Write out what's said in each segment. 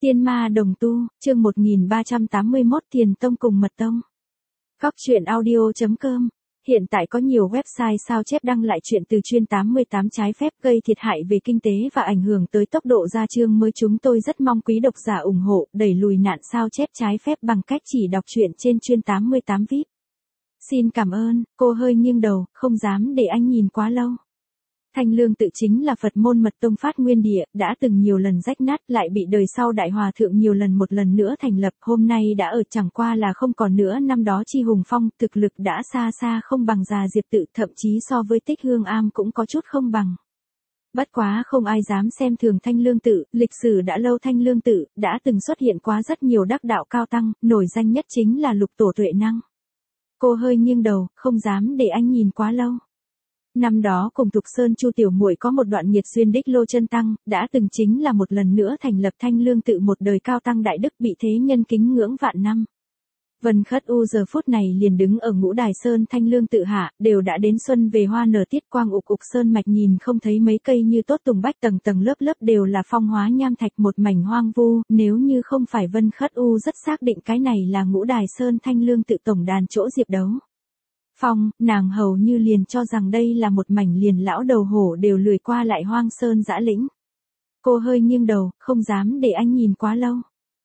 Tiên ma đồng tu, chương 1381 Thiền Tông cùng Mật Tông. Cóc truyện audio.com. Hiện tại có nhiều website sao chép đăng lại chuyện từ chuyên 88 trái phép gây thiệt hại về kinh tế và ảnh hưởng tới tốc độ ra chương mới. Chúng tôi rất mong quý độc giả ủng hộ, đẩy lùi nạn sao chép trái phép bằng cách chỉ đọc truyện trên chuyên 88 VIP. Xin cảm ơn. Cô hơi nghiêng đầu, không dám để anh nhìn quá lâu. Thanh Lương Tự chính là Phật môn Mật Tông phát nguyên địa, đã từng nhiều lần rách nát, lại bị đời sau Đại Hòa Thượng nhiều lần một lần nữa thành lập, hôm nay đã ở chẳng qua là không còn nữa. Năm đó chi hùng phong, thực lực đã xa xa không bằng Già Diệp Tự, thậm chí so với Tích Hương Am cũng có chút không bằng. Bất quá không ai dám xem thường Thanh Lương Tự, lịch sử đã lâu. Thanh Lương Tự đã từng xuất hiện quá rất nhiều đắc đạo cao tăng, nổi danh nhất chính là Lục Tổ Tuệ Năng. Cô hơi nghiêng đầu, không dám để anh nhìn quá lâu. Năm đó cùng Thục Sơn Chu tiểu muội có một đoạn nghiệt duyên. Đích Lô Chân Tăng đã từng chính là một lần nữa thành lập Thanh Lương Tự, một đời cao tăng đại đức bị thế nhân kính ngưỡng vạn năm. Vân Khất U giờ phút này liền đứng ở Ngũ Đài Sơn Thanh Lương Tự hạ, đều đã đến xuân về hoa nở, tiết quang ục ục, sơn mạch nhìn không thấy mấy cây như tốt tùng bách, tầng tầng lớp lớp đều là phong hóa nham thạch, một mảnh hoang vu. Nếu như không phải Vân Khất U rất xác định cái này là Ngũ Đài Sơn Thanh Lương Tự tổng đàn chỗ Diệp Đấu Phong, nàng hầu như liền cho rằng đây là một mảnh liền lão đầu hổ đều lười qua lại hoang sơn dã lĩnh. Cô hơi nghiêng đầu, không dám để anh nhìn quá lâu.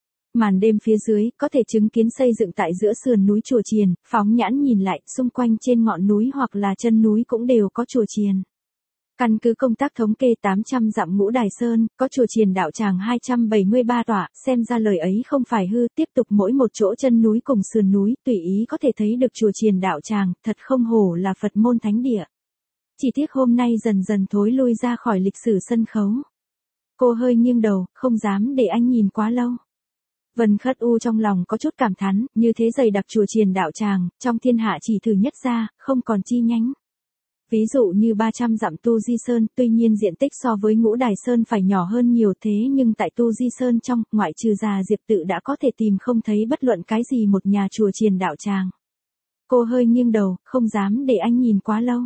Màn đêm phía dưới, có thể chứng kiến xây dựng tại giữa sườn núi chùa chiền, phóng nhãn nhìn lại, xung quanh trên ngọn núi hoặc là chân núi cũng đều có chùa chiền. Căn cứ công tác thống kê 800 dặm Ngũ Đài Sơn, có chùa chiền đạo tràng 273 tọa, xem ra lời ấy không phải hư. Tiếp tục mỗi một chỗ chân núi cùng sườn núi, tùy ý có thể thấy được chùa chiền đạo tràng, thật không hổ là Phật môn thánh địa. Chỉ tiếc hôm nay dần dần thối lui ra khỏi lịch sử sân khấu. Cô hơi nghiêng đầu, không dám để anh nhìn quá lâu. Vân Khất U trong lòng có chút cảm thán, như thế dày đặc chùa chiền đạo tràng, trong thiên hạ chỉ thử nhất ra, không còn chi nhánh. Ví dụ như 300 dặm Tu Di Sơn, tuy nhiên diện tích so với Ngũ Đài Sơn phải nhỏ hơn nhiều, thế nhưng tại Tu Di Sơn trong, ngoại trừ Già Diệp Tự đã có thể tìm không thấy bất luận cái gì một nhà chùa chiền đạo tràng. Cô hơi nghiêng đầu, không dám để anh nhìn quá lâu.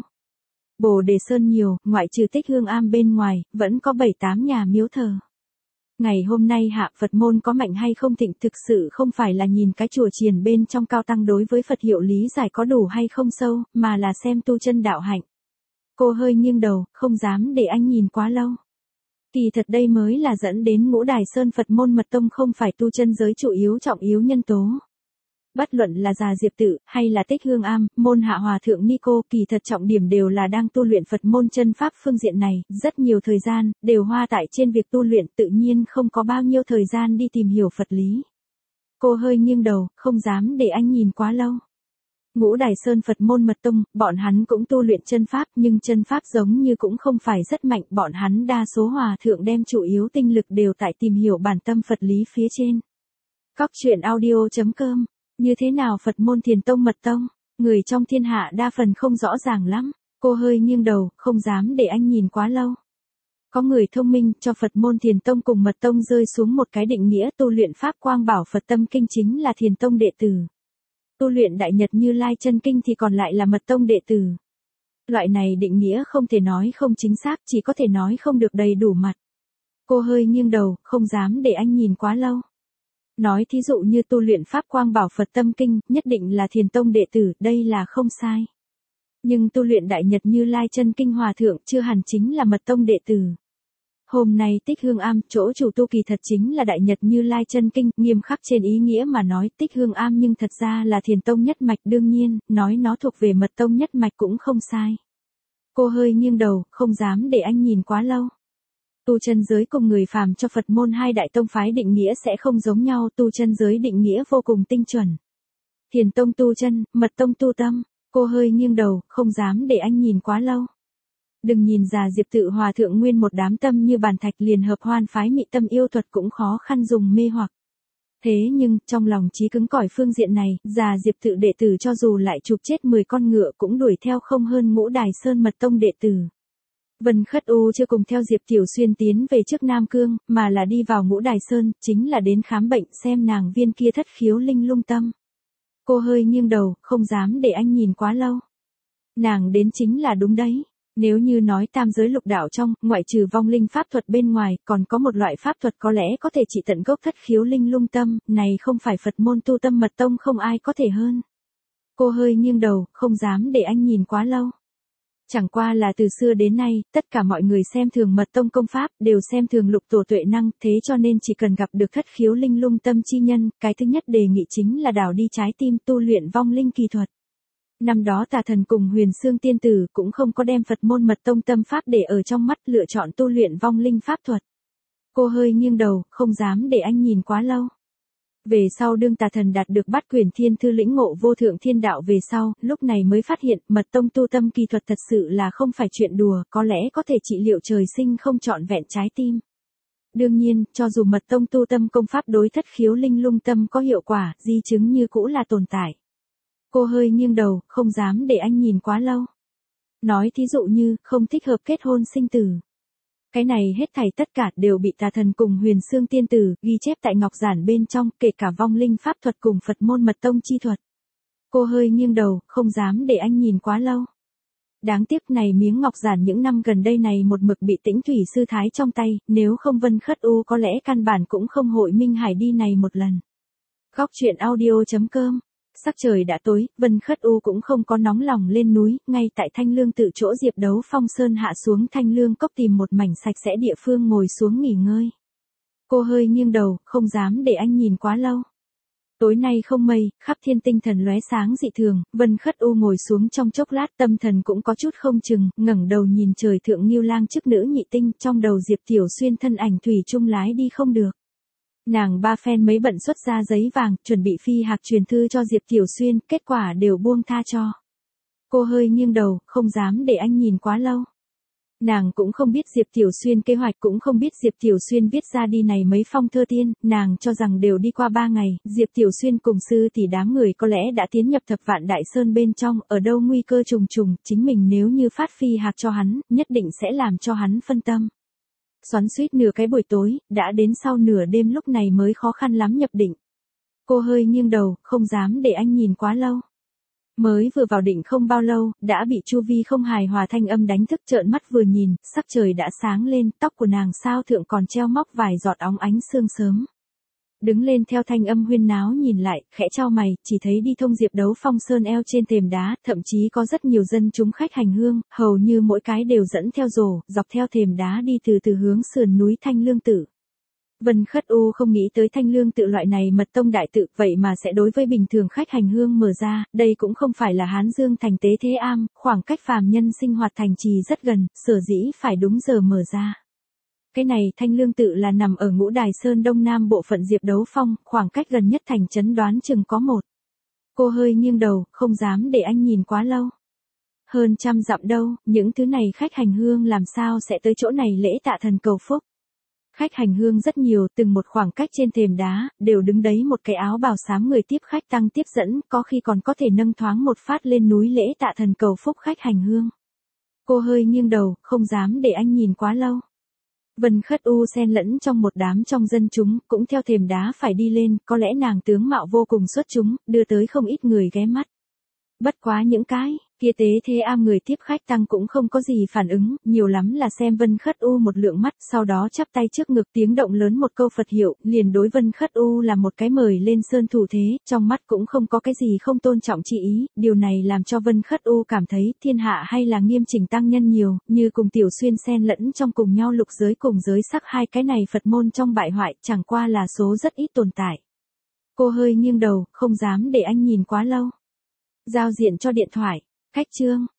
Bồ Đề Sơn nhiều, ngoại trừ Tích Hương Am bên ngoài, vẫn có 7-8 nhà miếu thờ. Ngày hôm nay hạ Phật môn có mạnh hay không thịnh, thực sự không phải là nhìn cái chùa chiền bên trong cao tăng đối với Phật hiệu lý giải có đủ hay không sâu, mà là xem tu chân đạo hạnh. Cô hơi nghiêng đầu, không dám để anh nhìn quá lâu. Kỳ thật đây mới là dẫn đến Ngũ Đài Sơn Phật môn Mật Tông không phải tu chân giới chủ yếu trọng yếu nhân tố. Bất luận là Già Diệp Tự, hay là Tích Hương Am, môn Hạ Hòa Thượng Ni Cô, kỳ thật trọng điểm đều là đang tu luyện Phật môn chân pháp phương diện này, rất nhiều thời gian, đều hoa tại trên việc tu luyện, tự nhiên không có bao nhiêu thời gian đi tìm hiểu Phật lý. Cô hơi nghiêng đầu, không dám để anh nhìn quá lâu. Ngũ Đài Sơn Phật môn Mật Tông, bọn hắn cũng tu luyện chân pháp, nhưng chân pháp giống như cũng không phải rất mạnh, bọn hắn đa số hòa thượng đem chủ yếu tinh lực đều tại tìm hiểu bản tâm Phật lý phía trên. Cóc truyện audio.com. Như thế nào Phật môn Thiền Tông Mật Tông, người trong thiên hạ đa phần không rõ ràng lắm. Cô hơi nghiêng đầu, không dám để anh nhìn quá lâu. Có người thông minh cho Phật môn Thiền Tông cùng Mật Tông rơi xuống một cái định nghĩa: tu luyện Pháp Quang Bảo Phật Tâm Kinh chính là Thiền Tông đệ tử. Tu luyện Đại Nhật Như Lai Chân Kinh thì còn lại là Mật Tông đệ tử. Loại này định nghĩa không thể nói không chính xác, chỉ có thể nói không được đầy đủ mặt. Cô hơi nghiêng đầu, không dám để anh nhìn quá lâu. Nói thí dụ như tu luyện Pháp Quang Bảo Phật Tâm Kinh, nhất định là Thiền Tông đệ tử, đây là không sai. Nhưng tu luyện Đại Nhật Như Lai Chân Kinh hòa thượng chưa hẳn chính là Mật Tông đệ tử. Hôm nay Tích Hương Am, chỗ chủ tu kỳ thật chính là Đại Nhật Như Lai Chân Kinh, nghiêm khắc trên ý nghĩa mà nói Tích Hương Am nhưng thật ra là Thiền Tông nhất mạch, đương nhiên, nói nó thuộc về Mật Tông nhất mạch cũng không sai. Cô hơi nghiêng đầu, không dám để anh nhìn quá lâu. Tu chân giới cùng người phàm cho Phật môn hai đại tông phái định nghĩa sẽ không giống nhau, tu chân giới định nghĩa vô cùng tinh chuẩn. Thiền Tông tu chân, Mật Tông tu tâm. Cô hơi nghiêng đầu, không dám để anh nhìn quá lâu. Đừng nhìn Già Diệp Tự hòa thượng nguyên một đám tâm như bàn thạch, liền hợp hoan phái mị tâm yêu thuật cũng khó khăn dùng mê hoặc. Thế nhưng, trong lòng trí cứng cỏi phương diện này, Già Diệp Tự đệ tử cho dù lại chụp chết 10 con ngựa cũng đuổi theo không hơn Ngũ Đài Sơn Mật Tông đệ tử. Vân Khất U chưa cùng theo Diệp Tiểu Xuyên tiến về trước Nam Cương, mà là đi vào Ngũ Đài Sơn, chính là đến khám bệnh xem nàng viên kia thất khiếu linh lung tâm. Cô hơi nghiêng đầu, không dám để anh nhìn quá lâu. Nàng đến chính là đúng đấy. Nếu như nói tam giới lục đạo trong, ngoại trừ vong linh pháp thuật bên ngoài, còn có một loại pháp thuật có lẽ có thể trị tận gốc thất khiếu linh lung tâm, này không phải Phật môn tu tâm mật tông không ai có thể hơn. Cô hơi nghiêng đầu, không dám để anh nhìn quá lâu. Chẳng qua là từ xưa đến nay, tất cả mọi người xem thường mật tông công pháp, đều xem thường lục tổ tuệ năng, thế cho nên chỉ cần gặp được thất khiếu linh lung tâm chi nhân, cái thứ nhất đề nghị chính là đào đi trái tim tu luyện vong linh kỳ thuật. Năm đó Tà Thần cùng Huyền Xương Tiên Tử cũng không có đem Phật môn mật tông tâm pháp để ở trong mắt, lựa chọn tu luyện vong linh pháp thuật. Cô hơi nghiêng đầu, không dám để anh nhìn quá lâu. Về sau đương Tà Thần đạt được Bát Quyển Thiên Thư lĩnh ngộ vô thượng thiên đạo về sau, lúc này mới phát hiện mật tông tu tâm kỳ thuật thật sự là không phải chuyện đùa, có lẽ có thể trị liệu trời sinh không trọn vẹn trái tim. Đương nhiên, cho dù mật tông tu tâm công pháp đối thất khiếu linh lung tâm có hiệu quả, di chứng như cũ là tồn tại. Cô hơi nghiêng đầu, không dám để anh nhìn quá lâu. Nói thí dụ như, không thích hợp kết hôn sinh tử. Cái này hết thảy tất cả đều bị Tà Thần cùng Huyền Xương Tiên Tử ghi chép tại ngọc giản bên trong, kể cả vong linh pháp thuật cùng Phật môn mật tông chi thuật. Cô hơi nghiêng đầu, không dám để anh nhìn quá lâu. Đáng tiếc này miếng ngọc giản những năm gần đây này một mực bị Tĩnh Thủy sư thái trong tay, nếu không Vân Khất U có lẽ căn bản cũng không hội Minh Hải đi này một lần. Góc truyện audio.com. Sắc trời đã tối, Vân Khất U cũng không có nóng lòng lên núi, ngay tại Thanh Lương tự chỗ Diệp Đấu Phong Sơn hạ xuống Thanh Lương cốc tìm một mảnh sạch sẽ địa phương ngồi xuống nghỉ ngơi. Cô hơi nghiêng đầu, không dám để anh nhìn quá lâu. Tối nay không mây, khắp thiên tinh thần lóe sáng dị thường, Vân Khất U ngồi xuống trong chốc lát, tâm thần cũng có chút không chừng, ngẩng đầu nhìn trời thượng Ngưu Lang chức nữ nhị tinh, trong đầu Diệp Tiểu Xuyên thân ảnh thủy chung lái đi không được. Nàng ba phen mấy bận xuất ra giấy vàng, chuẩn bị phi hạc truyền thư cho Diệp Tiểu Xuyên, kết quả đều buông tha cho. Cô hơi nghiêng đầu, không dám để anh nhìn quá lâu. Nàng cũng không biết Diệp Tiểu Xuyên kế hoạch, cũng không biết Diệp Tiểu Xuyên viết ra đi này mấy phong thơ tiên, nàng cho rằng đều đi qua 3 ngày, Diệp Tiểu Xuyên cùng sư thì đám người có lẽ đã tiến nhập Thập Vạn Đại Sơn bên trong, ở đâu nguy cơ trùng trùng, chính mình nếu như phát phi hạc cho hắn, nhất định sẽ làm cho hắn phân tâm. Xoắn suýt nửa cái buổi tối, đã đến sau nửa đêm lúc này mới khó khăn lắm nhập định. Cô hơi nghiêng đầu, không dám để anh nhìn quá lâu. Mới vừa vào định không bao lâu, đã bị chu vi không hài hòa thanh âm đánh thức, trợn mắt vừa nhìn, sắc trời đã sáng lên, tóc của nàng sao thượng còn treo móc vài giọt óng ánh sương sớm. Đứng lên theo thanh âm huyên náo nhìn lại, khẽ chau mày, chỉ thấy đi thông Diệp Đấu Phong Sơn eo trên thềm đá, thậm chí có rất nhiều dân chúng khách hành hương, hầu như mỗi cái đều dẫn theo rổ, dọc theo thềm đá đi từ từ hướng sườn núi Thanh Lương Tự. Vân Khất U không nghĩ tới Thanh Lương Tự loại này mật tông đại tự, vậy mà sẽ đối với bình thường khách hành hương mở ra, đây cũng không phải là Hán Dương thành Tế Thế Am, khoảng cách phàm nhân sinh hoạt thành trì rất gần, sở dĩ phải đúng giờ mở ra. Cái này Thanh Lương Tự là nằm ở Ngũ Đài Sơn đông nam bộ phận Diệp Đấu Phong, khoảng cách gần nhất thành trấn đoán chừng có 1. Cô hơi nghiêng đầu, không dám để anh nhìn quá lâu. Hơn 100 dặm đâu, những thứ này khách hành hương làm sao sẽ tới chỗ này lễ tạ thần cầu phúc. Khách hành hương rất nhiều, từng một khoảng cách trên thềm đá, đều đứng đấy một cái áo bào xám người tiếp khách tăng tiếp dẫn, có khi còn có thể nâng thoáng một phát lên núi lễ tạ thần cầu phúc khách hành hương. Cô hơi nghiêng đầu, không dám để anh nhìn quá lâu. Vân Khất U xen lẫn trong một đám trong dân chúng, cũng theo thềm đá phải đi lên, có lẽ nàng tướng mạo vô cùng xuất chúng, đưa tới không ít người ghé mắt. Bất quá những cái kia Tế Thế Am người tiếp khách tăng cũng không có gì phản ứng, nhiều lắm là xem Vân Khất U một lượng mắt, sau đó chắp tay trước ngực tiếng động lớn một câu Phật hiệu, liền đối Vân Khất U là một cái mời lên sơn thủ thế, trong mắt cũng không có cái gì không tôn trọng chi ý, điều này làm cho Vân Khất U cảm thấy thiên hạ hay là nghiêm chỉnh tăng nhân nhiều, như cùng Tiểu Xuyên xen lẫn trong cùng nhau lục giới cùng giới sắc, hai cái này Phật môn trong bại hoại, chẳng qua là số rất ít tồn tại. Cô hơi nghiêng đầu, không dám để anh nhìn quá lâu. Giao diện cho điện thoại. Khách chương,